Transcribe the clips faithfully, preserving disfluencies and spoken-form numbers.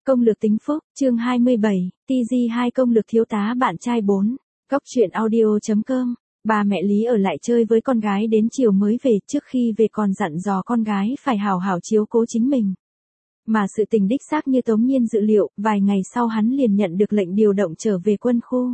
Công lược tính phúc, chương hai mươi bảy, tê giê hai công lược thiếu tá bạn trai bốn. Góc truyện audio chấm com. Bà mẹ Lý ở lại chơi với con gái đến chiều mới về, trước khi về còn dặn dò con gái phải hảo hảo chiếu cố chính mình. Mà sự tình đích xác như Tống Nhiên dự liệu, vài ngày sau hắn liền nhận được lệnh điều động trở về quân khu.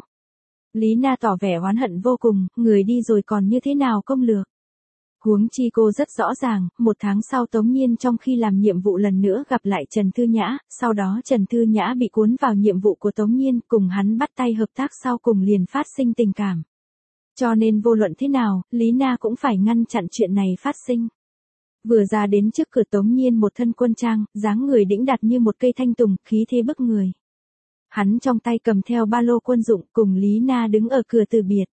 Lý Na tỏ vẻ oán hận vô cùng, người đi rồi còn như thế nào công lược. Huống chi cô rất rõ ràng, một tháng sau Tống Nhiên trong khi làm nhiệm vụ lần nữa gặp lại Trần Thư Nhã, sau đó Trần Thư Nhã bị cuốn vào nhiệm vụ của Tống Nhiên, cùng hắn bắt tay hợp tác sau cùng liền phát sinh tình cảm. Cho nên vô luận thế nào, Lý Na cũng phải ngăn chặn chuyện này phát sinh. Vừa ra đến trước cửa Tống Nhiên một thân quân trang, dáng người đĩnh đạc như một cây thanh tùng, khí thế bức người. Hắn trong tay cầm theo ba lô quân dụng, cùng Lý Na đứng ở cửa từ biệt.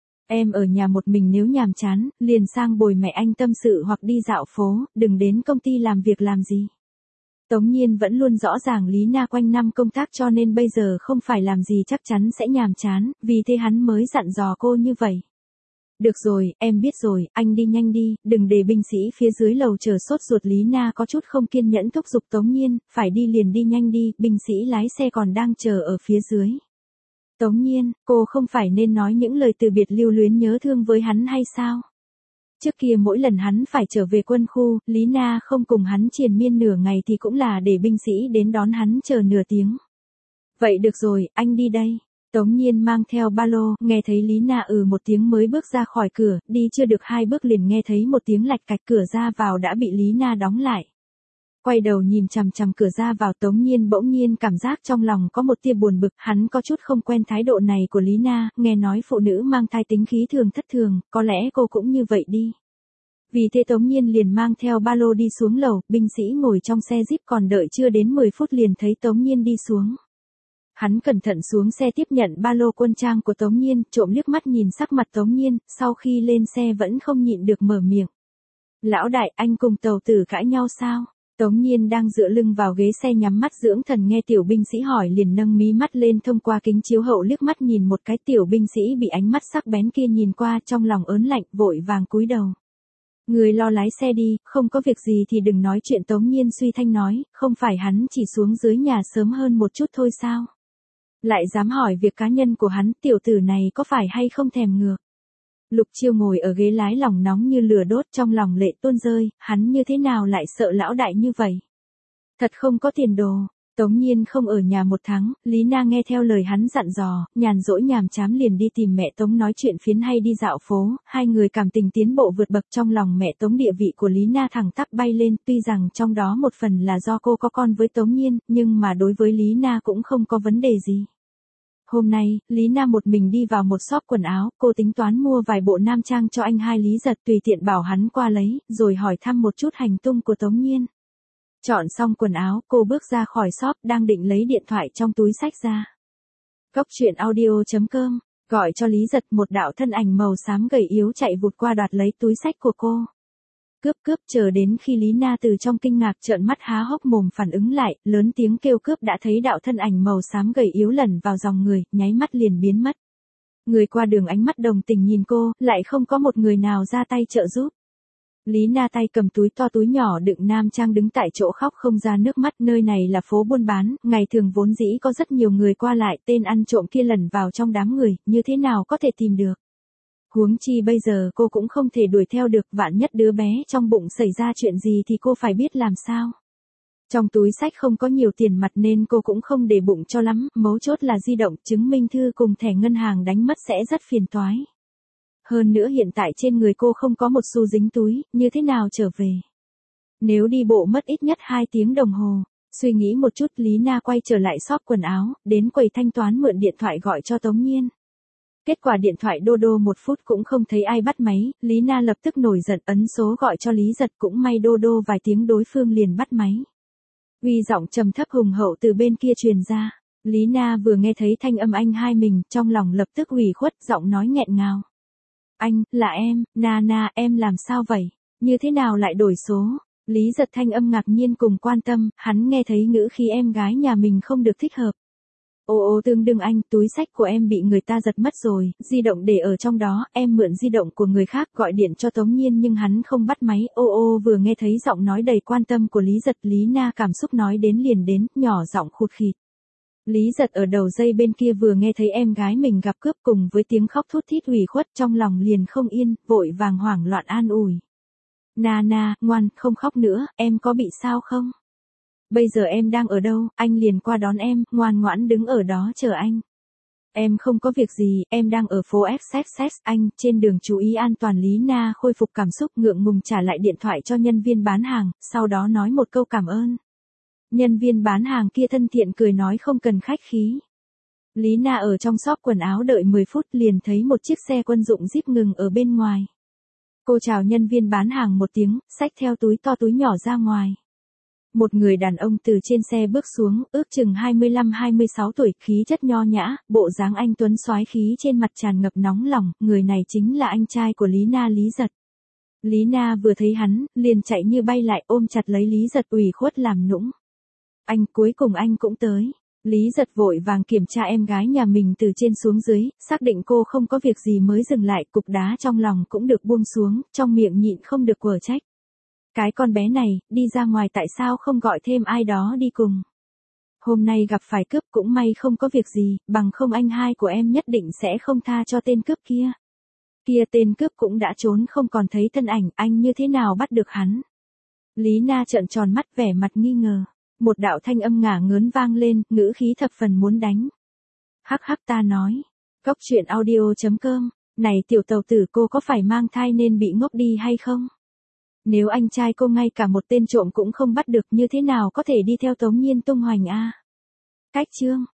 Em ở nhà một mình nếu nhàm chán, liền sang bồi mẹ anh tâm sự hoặc đi dạo phố, đừng đến công ty làm việc làm gì. Tống Nhiên vẫn luôn rõ ràng Lý Na quanh năm công tác cho nên bây giờ không phải làm gì chắc chắn sẽ nhàm chán, vì thế hắn mới dặn dò cô như vậy. Được rồi, em biết rồi, anh đi nhanh đi, đừng để binh sĩ phía dưới lầu chờ sốt ruột. Lý Na có chút không kiên nhẫn thúc giục Tống Nhiên, phải đi liền đi nhanh đi, binh sĩ lái xe còn đang chờ ở phía dưới. Tống Nhiên, cô không phải nên nói những lời từ biệt lưu luyến nhớ thương với hắn hay sao? Trước kia mỗi lần hắn phải trở về quân khu, Lý Na không cùng hắn triền miên nửa ngày thì cũng là để binh sĩ đến đón hắn chờ nửa tiếng. Vậy được rồi, anh đi đây. Tống Nhiên mang theo ba lô, nghe thấy Lý Na ừ một tiếng mới bước ra khỏi cửa, đi chưa được hai bước liền nghe thấy một tiếng lạch cạch, cửa ra vào đã bị Lý Na đóng lại. Quay đầu nhìn chằm chằm cửa ra vào, Tống Nhiên bỗng nhiên cảm giác trong lòng có một tia buồn bực, hắn có chút không quen thái độ này của Lý Na, nghe nói phụ nữ mang thai tính khí thường thất thường, có lẽ cô cũng như vậy đi. Vì thế Tống Nhiên liền mang theo ba lô đi xuống lầu, binh sĩ ngồi trong xe Jeep còn đợi chưa đến mười phút liền thấy Tống Nhiên đi xuống. Hắn cẩn thận xuống xe tiếp nhận ba lô quân trang của Tống Nhiên, trộm liếc mắt nhìn sắc mặt Tống Nhiên, sau khi lên xe vẫn không nhịn được mở miệng. Lão đại, anh cùng tàu tử cãi nhau sao? Tống Nhiên đang dựa lưng vào ghế xe nhắm mắt dưỡng thần, nghe tiểu binh sĩ hỏi liền nâng mí mắt lên thông qua kính chiếu hậu liếc mắt nhìn một cái. Tiểu binh sĩ bị ánh mắt sắc bén kia nhìn qua, trong lòng ớn lạnh, vội vàng cúi đầu. Người lo lái xe đi, không có việc gì thì đừng nói chuyện. Tống Nhiên suy thanh nói, không phải hắn chỉ xuống dưới nhà sớm hơn một chút thôi sao? Lại dám hỏi việc cá nhân của hắn, tiểu tử này có phải hay không thèm ngược? Lục Chiêu ngồi ở ghế lái lòng nóng như lửa đốt, trong lòng lệ tuôn rơi, hắn như thế nào lại sợ lão đại như vậy? Thật không có tiền đồ. Tống Nhiên không ở nhà một tháng, Lý Na nghe theo lời hắn dặn dò, nhàn rỗi nhàm chán liền đi tìm mẹ Tống nói chuyện phiếm hay đi dạo phố, hai người cảm tình tiến bộ vượt bậc. Trong lòng mẹ Tống địa vị của Lý Na thẳng tắp bay lên, tuy rằng trong đó một phần là do cô có con với Tống Nhiên, nhưng mà đối với Lý Na cũng không có vấn đề gì. Hôm nay, Lý Na một mình đi vào một shop quần áo, cô tính toán mua vài bộ nam trang cho anh hai Lý Giật, tùy tiện bảo hắn qua lấy, rồi hỏi thăm một chút hành tung của Tống Nhiên. Chọn xong quần áo, cô bước ra khỏi shop, đang định lấy điện thoại trong túi xách ra. Góc truyện audio chấm com, gọi cho Lý Giật, một đạo thân ảnh màu xám gầy yếu chạy vụt qua đoạt lấy túi xách của cô. Cướp cướp, chờ đến khi Lý Na từ trong kinh ngạc trợn mắt há hốc mồm phản ứng lại, lớn tiếng kêu cướp đã thấy đạo thân ảnh màu xám gầy yếu lẩn vào dòng người, nháy mắt liền biến mất. Người qua đường ánh mắt đồng tình nhìn cô, lại không có một người nào ra tay trợ giúp. Lý Na tay cầm túi to túi nhỏ đựng nam trang đứng tại chỗ khóc không ra nước mắt. Nơi này là phố buôn bán, ngày thường vốn dĩ có rất nhiều người qua lại, tên ăn trộm kia lẩn vào trong đám người, như thế nào có thể tìm được. Huống chi bây giờ cô cũng không thể đuổi theo được, vạn nhất đứa bé trong bụng xảy ra chuyện gì thì cô phải biết làm sao. Trong túi xách không có nhiều tiền mặt nên cô cũng không để bụng cho lắm, mấu chốt là di động, chứng minh thư cùng thẻ ngân hàng đánh mất sẽ rất phiền toái. Hơn nữa hiện tại trên người cô không có một xu dính túi, như thế nào trở về? Nếu đi bộ mất ít nhất hai tiếng đồng hồ. Suy nghĩ một chút, Lý Na quay trở lại shop quần áo, đến quầy thanh toán mượn điện thoại gọi cho Tống Nhiên. Kết quả điện thoại đô đô một phút cũng không thấy ai bắt máy, Lý Na lập tức nổi giận ấn số gọi cho Lý Giật, cũng may đô đô vài tiếng đối phương liền bắt máy. Uy giọng trầm thấp hùng hậu từ bên kia truyền ra. Lý Na vừa nghe thấy thanh âm anh hai mình, trong lòng lập tức ủy khuất, giọng nói nghẹn ngào. Anh, là em, Na Na, em làm sao vậy? Như thế nào lại đổi số? Lý Giật thanh âm ngạc nhiên cùng quan tâm, hắn nghe thấy ngữ khí em gái nhà mình không được thích hợp. Ô ô tương đương anh, túi xách của em bị người ta giật mất rồi, di động để ở trong đó, em mượn di động của người khác gọi điện cho Tống Nhiên nhưng hắn không bắt máy. Ô ô vừa nghe thấy giọng nói đầy quan tâm của Lý Giật, Lý Na cảm xúc nói đến liền đến, nhỏ giọng khụt khịt. Lý Giật ở đầu dây bên kia vừa nghe thấy em gái mình gặp cướp cùng với tiếng khóc thút thít ủy khuất trong lòng liền không yên, vội vàng hoảng loạn an ủi. Na na, ngoan, không khóc nữa, em có bị sao không? Bây giờ em đang ở đâu, anh liền qua đón em, ngoan ngoãn đứng ở đó chờ anh. Em không có việc gì, em đang ở phố ép ét ét, anh, trên đường chú ý an toàn. Lý Na khôi phục cảm xúc ngượng ngùng trả lại điện thoại cho nhân viên bán hàng, sau đó nói một câu cảm ơn. Nhân viên bán hàng kia thân thiện cười nói không cần khách khí. Lý Na ở trong shop quần áo đợi mười phút liền thấy một chiếc xe quân dụng Jeep ngừng ở bên ngoài. Cô chào nhân viên bán hàng một tiếng, xách theo túi to túi nhỏ ra ngoài. Một người đàn ông từ trên xe bước xuống, ước chừng hai mươi lăm hai mươi sáu tuổi, khí chất nho nhã, bộ dáng anh tuấn soái khí trên mặt tràn ngập nóng lòng, người này chính là anh trai của Lý Na, Lý Giật. Lý Na vừa thấy hắn, liền chạy như bay lại ôm chặt lấy Lý Giật ủy khuất làm nũng. Anh, cuối cùng anh cũng tới. Lý Giật vội vàng kiểm tra em gái nhà mình từ trên xuống dưới, xác định cô không có việc gì mới dừng lại, cục đá trong lòng cũng được buông xuống, trong miệng nhịn không được quở trách. Cái con bé này, đi ra ngoài tại sao không gọi thêm ai đó đi cùng? Hôm nay gặp phải cướp cũng may không có việc gì, bằng không anh hai của em nhất định sẽ không tha cho tên cướp kia. Kia tên cướp cũng đã trốn không còn thấy thân ảnh, anh như thế nào bắt được hắn? Lý Na trợn tròn mắt vẻ mặt nghi ngờ. Một đạo thanh âm ngả ngớn vang lên, ngữ khí thập phần muốn đánh. Hắc hắc ta nói. Cóc truyện audio chấm com. Này tiểu tàu tử, cô có phải mang thai nên bị ngốc đi hay không? Nếu anh trai cô ngay cả một tên trộm cũng không bắt được, như thế nào có thể đi theo Tống Nhiên tung hoành a? Cách chương.